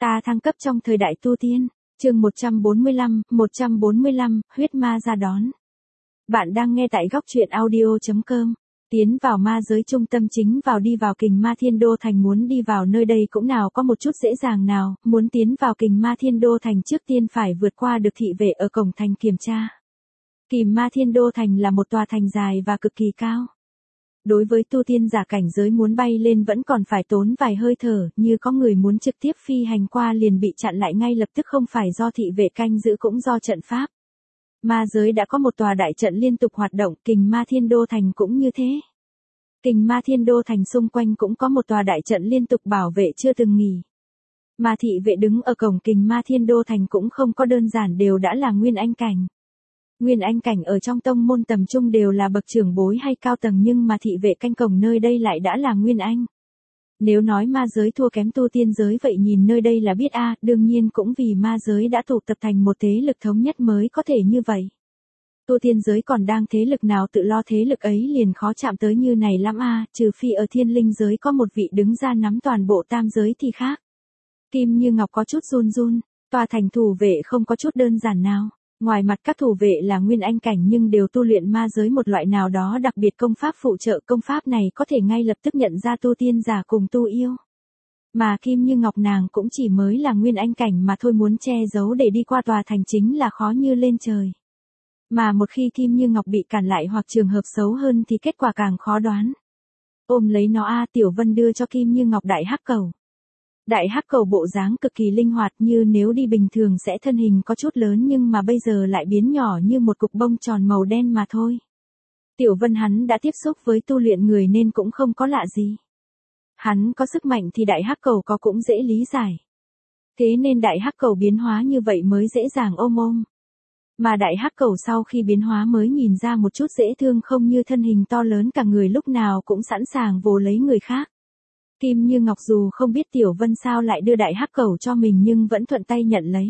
Ta thăng cấp trong thời đại tu tiên, chương 145, huyết ma ra đón. Bạn đang nghe tại góc truyện audio.com. Tiến vào ma giới trung tâm chính vào đi vào Kình Ma Thiên Đô Thành, muốn đi vào nơi đây cũng nào có một chút dễ dàng nào, muốn tiến vào Kình Ma Thiên Đô Thành trước tiên phải vượt qua được thị vệ ở cổng thành kiểm tra. Kình Ma Thiên Đô Thành là một tòa thành dài và cực kỳ cao. Đối với tu tiên giả cảnh giới muốn bay lên vẫn còn phải tốn vài hơi thở, như có người muốn trực tiếp phi hành qua liền bị chặn lại ngay lập tức, không phải do thị vệ canh giữ cũng do trận pháp. Ma giới đã có một tòa đại trận liên tục hoạt động, Kình Ma Thiên Đô Thành cũng như thế. Kình Ma Thiên Đô Thành xung quanh cũng có một tòa đại trận liên tục bảo vệ chưa từng nghỉ. Mà thị vệ đứng ở cổng Kình Ma Thiên Đô Thành cũng không có đơn giản, đều đã là Nguyên Anh cảnh. Nguyên Anh cảnh ở trong tông môn tầm trung đều là bậc trưởng bối hay cao tầng, nhưng mà thị vệ canh cổng nơi đây lại đã là Nguyên Anh. Nếu nói ma giới thua kém tu tiên giới vậy nhìn nơi đây là biết đương nhiên cũng vì ma giới đã tụ tập thành một thế lực thống nhất mới có thể như vậy. Tu tiên giới còn đang thế lực nào tự lo thế lực ấy liền khó chạm tới như này lắm trừ phi ở Thiên Linh giới có một vị đứng ra nắm toàn bộ tam giới thì khác. Kim Như Ngọc có chút run run, tòa thành thủ vệ không có chút đơn giản nào. Ngoài mặt các thủ vệ là Nguyên Anh cảnh nhưng đều tu luyện ma giới một loại nào đó đặc biệt công pháp phụ trợ, công pháp này có thể ngay lập tức nhận ra tu tiên giả cùng tu yêu. Mà Kim Như Ngọc nàng cũng chỉ mới là Nguyên Anh cảnh mà thôi, muốn che giấu để đi qua tòa thành chính là khó như lên trời. Mà một khi Kim Như Ngọc bị cản lại hoặc trường hợp xấu hơn thì kết quả càng khó đoán. Ôm lấy nó Tiểu Vân đưa cho Kim Như Ngọc đại hắc cầu. Đại hắc cầu bộ dáng cực kỳ linh hoạt, như nếu đi bình thường sẽ thân hình có chút lớn nhưng mà bây giờ lại biến nhỏ như một cục bông tròn màu đen mà thôi. Tiểu Vân hắn đã tiếp xúc với tu luyện người nên cũng không có lạ gì. Hắn có sức mạnh thì đại hắc cầu có cũng dễ lý giải. Thế nên đại hắc cầu biến hóa như vậy mới dễ dàng ôm. Mà đại hắc cầu sau khi biến hóa mới nhìn ra một chút dễ thương, không như thân hình to lớn cả người lúc nào cũng sẵn sàng vồ lấy người khác. Kim Như Ngọc dù không biết Tiểu Vân sao lại đưa đại hắc cầu cho mình nhưng vẫn thuận tay nhận lấy.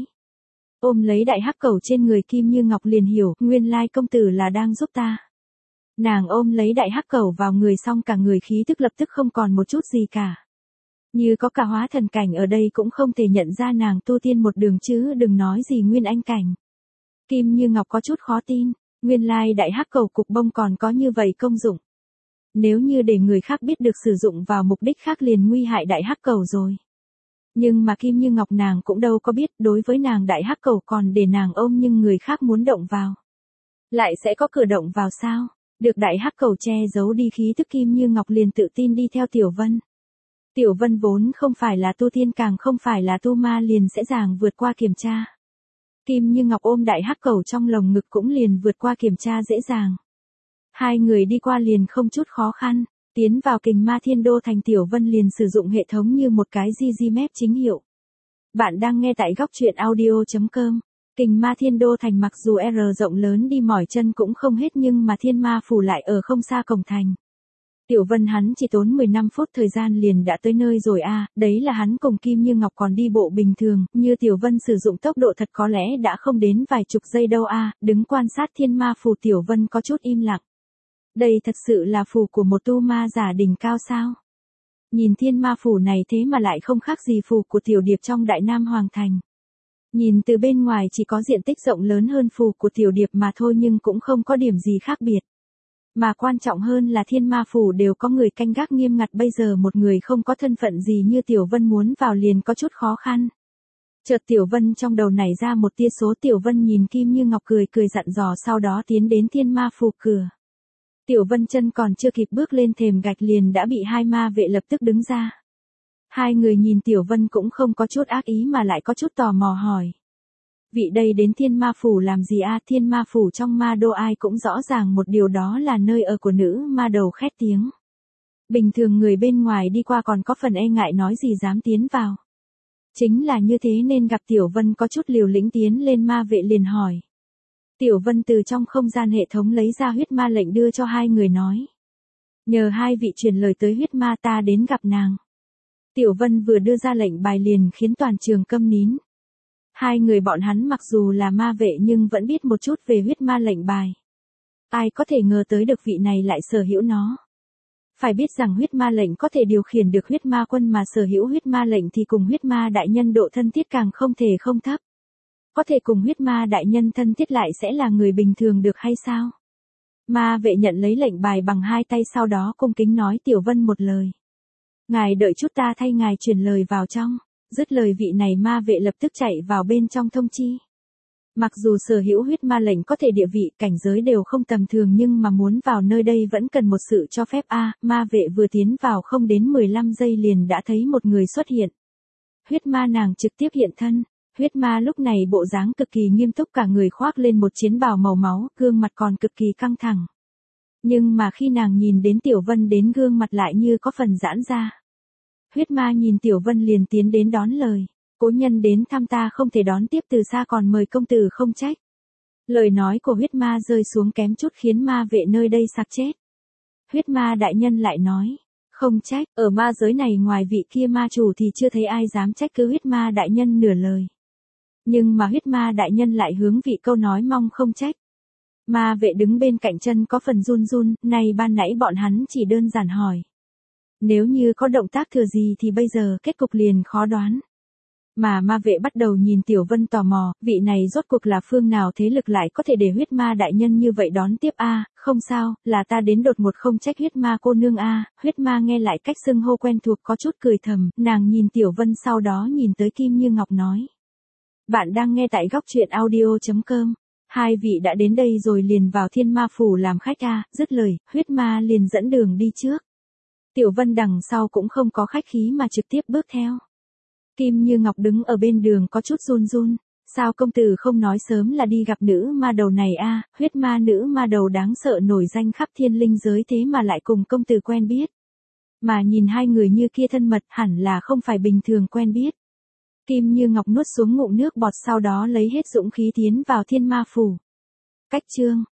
Ôm lấy đại hắc cầu trên người Kim Như Ngọc liền hiểu, nguyên lai công tử là đang giúp ta. Nàng ôm lấy đại hắc cầu vào người xong cả người khí tức lập tức không còn một chút gì cả. Như có cả hóa thần cảnh ở đây cũng không thể nhận ra nàng tu tiên một đường chứ đừng nói gì Nguyên Anh cảnh. Kim Như Ngọc có chút khó tin, nguyên lai đại hắc cầu cục bông còn có như vậy công dụng. Nếu như để người khác biết được sử dụng vào mục đích khác liền nguy hại đại hắc cầu rồi. Nhưng mà Kim Như Ngọc nàng cũng đâu có biết, đối với nàng đại hắc cầu còn để nàng ôm nhưng người khác muốn động vào. Lại sẽ có cử động vào sao? Được đại hắc cầu che giấu đi khí tức Kim Như Ngọc liền tự tin đi theo Tiểu Vân. Tiểu Vân vốn không phải là tu tiên càng không phải là tu ma liền dễ dàng vượt qua kiểm tra. Kim Như Ngọc ôm đại hắc cầu trong lồng ngực cũng liền vượt qua kiểm tra dễ dàng. Hai người đi qua liền không chút khó khăn, tiến vào Kình Ma Thiên Đô Thành. Tiểu Vân liền sử dụng hệ thống như một cái GG-map chính hiệu. Bạn đang nghe tại góc truyện audio.com. Kình Ma Thiên Đô Thành mặc dù rộng lớn đi mỏi chân cũng không hết nhưng mà thiên ma phủ lại ở không xa cổng thành. Tiểu Vân hắn chỉ tốn 15 phút thời gian liền đã tới nơi rồi đấy là hắn cùng Kim Như Ngọc còn đi bộ bình thường, như Tiểu Vân sử dụng tốc độ thật có lẽ đã không đến vài chục giây đâu đứng quan sát thiên ma phủ Tiểu Vân có chút im lặng. Đây thật sự là phủ của một tu ma giả đỉnh cao sao? Nhìn thiên ma phủ này thế mà lại không khác gì phủ của Tiểu Điệp trong Đại Nam Hoàng Thành. Nhìn từ bên ngoài chỉ có diện tích rộng lớn hơn phủ của Tiểu Điệp mà thôi nhưng cũng không có điểm gì khác biệt. Mà quan trọng hơn là thiên ma phủ đều có người canh gác nghiêm ngặt, bây giờ một người không có thân phận gì như Tiểu Vân muốn vào liền có chút khó khăn. Chợt Tiểu Vân trong đầu nảy ra một tia số. Tiểu Vân nhìn Kim Như Ngọc cười dặn dò sau đó tiến đến thiên ma phủ cửa. Tiểu Vân chân còn chưa kịp bước lên thềm gạch liền đã bị hai ma vệ lập tức đứng ra. Hai người nhìn Tiểu Vân cũng không có chút ác ý mà lại có chút tò mò hỏi. Vị đây đến thiên ma phủ làm gì Thiên ma phủ trong ma đô ai cũng rõ ràng một điều, đó là nơi ở của nữ ma đầu khét tiếng. Bình thường người bên ngoài đi qua còn có phần e ngại nói gì dám tiến vào. Chính là như thế nên gặp Tiểu Vân có chút liều lĩnh tiến lên, ma vệ liền hỏi. Tiểu Vân từ trong không gian hệ thống lấy ra huyết ma lệnh đưa cho hai người nói. Nhờ hai vị truyền lời tới huyết ma ta đến gặp nàng. Tiểu Vân vừa đưa ra lệnh bài liền khiến toàn trường câm nín. Hai người bọn hắn mặc dù là ma vệ nhưng vẫn biết một chút về huyết ma lệnh bài. Ai có thể ngờ tới được vị này lại sở hữu nó. Phải biết rằng huyết ma lệnh có thể điều khiển được huyết ma quân mà sở hữu huyết ma lệnh thì cùng huyết ma đại nhân độ thân thiết càng không thể không thấp. Có thể cùng huyết ma đại nhân thân thiết lại sẽ là người bình thường được hay sao? Ma vệ nhận lấy lệnh bài bằng hai tay sau đó cung kính nói Tiểu Vân một lời. Ngài đợi chút ta thay ngài truyền lời vào trong. Dứt lời vị này ma vệ lập tức chạy vào bên trong thông chi. Mặc dù sở hữu huyết ma lệnh có thể địa vị, cảnh giới đều không tầm thường nhưng mà muốn vào nơi đây vẫn cần một sự cho phép ma vệ vừa tiến vào không đến 15 giây liền đã thấy một người xuất hiện. Huyết ma nàng trực tiếp hiện thân. Huyết ma lúc này bộ dáng cực kỳ nghiêm túc, cả người khoác lên một chiến bào màu máu, gương mặt còn cực kỳ căng thẳng. Nhưng mà khi nàng nhìn đến Tiểu Vân đến gương mặt lại như có phần giãn ra. Huyết ma nhìn Tiểu Vân liền tiến đến đón lời. Cố nhân đến thăm ta không thể đón tiếp từ xa còn mời công tử không trách. Lời nói của huyết ma rơi xuống kém chút khiến ma vệ nơi đây sặc chết. Huyết ma đại nhân lại nói. Không trách, ở ma giới này ngoài vị kia ma chủ thì chưa thấy ai dám trách cứ huyết ma đại nhân nửa lời. Nhưng mà huyết ma đại nhân lại hướng vị câu nói mong không trách. Ma vệ đứng bên cạnh chân có phần run run, này ban nãy bọn hắn chỉ đơn giản hỏi. Nếu như có động tác thừa gì thì bây giờ kết cục liền khó đoán. Mà ma vệ bắt đầu nhìn Tiểu Vân tò mò, vị này rốt cuộc là phương nào thế lực lại có thể để huyết ma đại nhân như vậy đón tiếp không sao, là ta đến đột ngột không trách huyết ma cô nương huyết ma nghe lại cách xưng hô quen thuộc có chút cười thầm, nàng nhìn Tiểu Vân sau đó nhìn tới Kim Như Ngọc nói. Bạn đang nghe tại góc truyện audio.com. Hai vị đã đến đây rồi liền vào Thiên Ma Phủ làm khách dứt lời, huyết ma liền dẫn đường đi trước. Tiểu Vân đằng sau cũng không có khách khí mà trực tiếp bước theo. Kim Như Ngọc đứng ở bên đường có chút run run, sao công tử không nói sớm là đi gặp nữ ma đầu này huyết ma nữ ma đầu đáng sợ nổi danh khắp thiên linh giới thế mà lại cùng công tử quen biết. Mà nhìn hai người như kia thân mật hẳn là không phải bình thường quen biết. Kim Như Ngọc nuốt xuống ngụm nước bọt sau đó lấy hết dũng khí tiến vào Thiên Ma Phủ. Cách chương